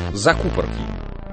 Закупорки.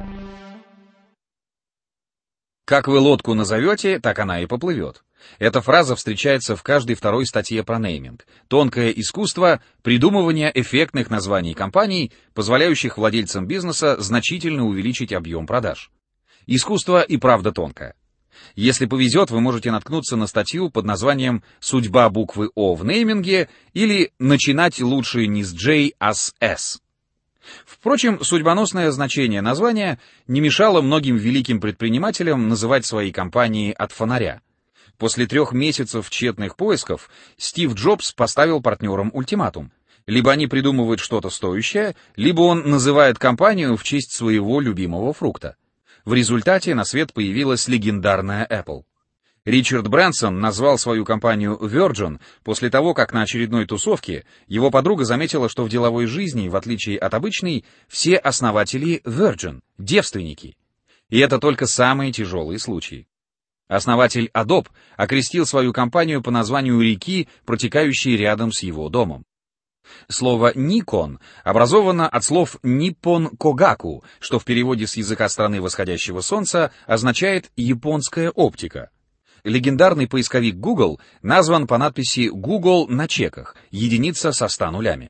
Как вы лодку назовете, так она и поплывет. Эта фраза встречается в каждой второй статье про нейминг. Тонкое искусство придумывания эффектных названий компаний, позволяющих владельцам бизнеса значительно увеличить объем продаж. Искусство и правда тонкое. Если повезет, вы можете наткнуться на статью под названием «Судьба буквы О в нейминге» или «Начинать лучше не с J, а с S». Впрочем, судьбоносное значение названия не мешало многим великим предпринимателям называть свои компании от фонаря. После 3 месяцев тщетных поисков Стив Джобс поставил партнерам ультиматум. Либо они придумывают что-то стоящее, либо он называет компанию в честь своего любимого фрукта. В результате на свет появилась легендарная Apple. Ричард Брэнсон назвал свою компанию Virgin после того, как на очередной тусовке его подруга заметила, что в деловой жизни, в отличие от обычной, все основатели Virgin, девственники. И это только самые тяжелые случаи. Основатель Adobe окрестил свою компанию по названию реки, протекающей рядом с его домом. Слово «Nikon» образовано от слов «Nippon Kogaku», что в переводе с языка страны восходящего солнца означает «японская оптика». Легендарный поисковик Google назван по надписи «Google» на чеках, единица со 100 нулями.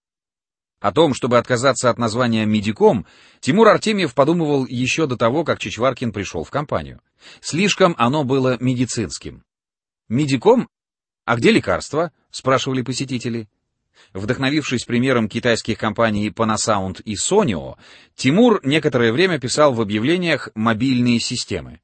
О том, чтобы отказаться от названия Medicom, Тимур Артемьев подумывал еще до того, как Чичваркин пришел в компанию. Слишком оно было медицинским. «Medicom? А где лекарства?» — спрашивали посетители. Вдохновившись примером китайских компаний Panasonic и Sonyo, Тимур некоторое время писал в объявлениях «мобильные системы».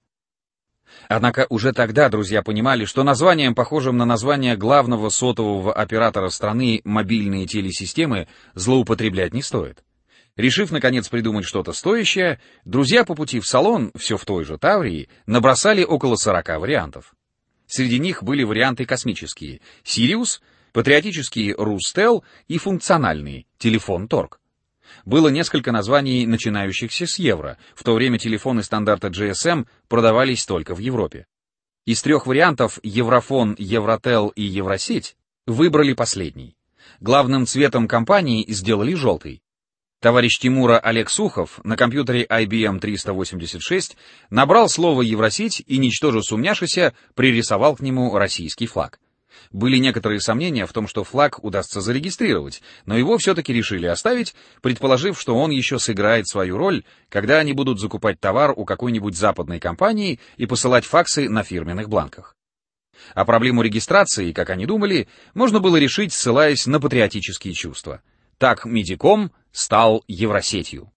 Однако уже тогда друзья понимали, что названием, похожим на название главного сотового оператора страны «мобильные телесистемы», злоупотреблять не стоит. Решив, наконец, придумать что-то стоящее, друзья по пути в салон, все в той же Таврии, набросали около 40 вариантов. Среди них были варианты космические — Sirius, патриотические Рустел и функциональные телефон Торг. Было несколько названий, начинающихся с евро, в то время телефоны стандарта GSM продавались только в Европе. Из 3 вариантов Еврофон, Евротел и Евросеть выбрали последний. Главным цветом компании сделали желтый. Товарищ Тимура Олег Сухов на компьютере IBM 386 набрал слово «Евросеть» и, ничтоже сумняшися, пририсовал к нему российский флаг. Были некоторые сомнения в том, что флаг удастся зарегистрировать, но его все-таки решили оставить, предположив, что он еще сыграет свою роль, когда они будут закупать товар у какой-нибудь западной компании и посылать факсы на фирменных бланках. А проблему регистрации, как они думали, можно было решить, ссылаясь на патриотические чувства. Так Medicom стал Евросетью.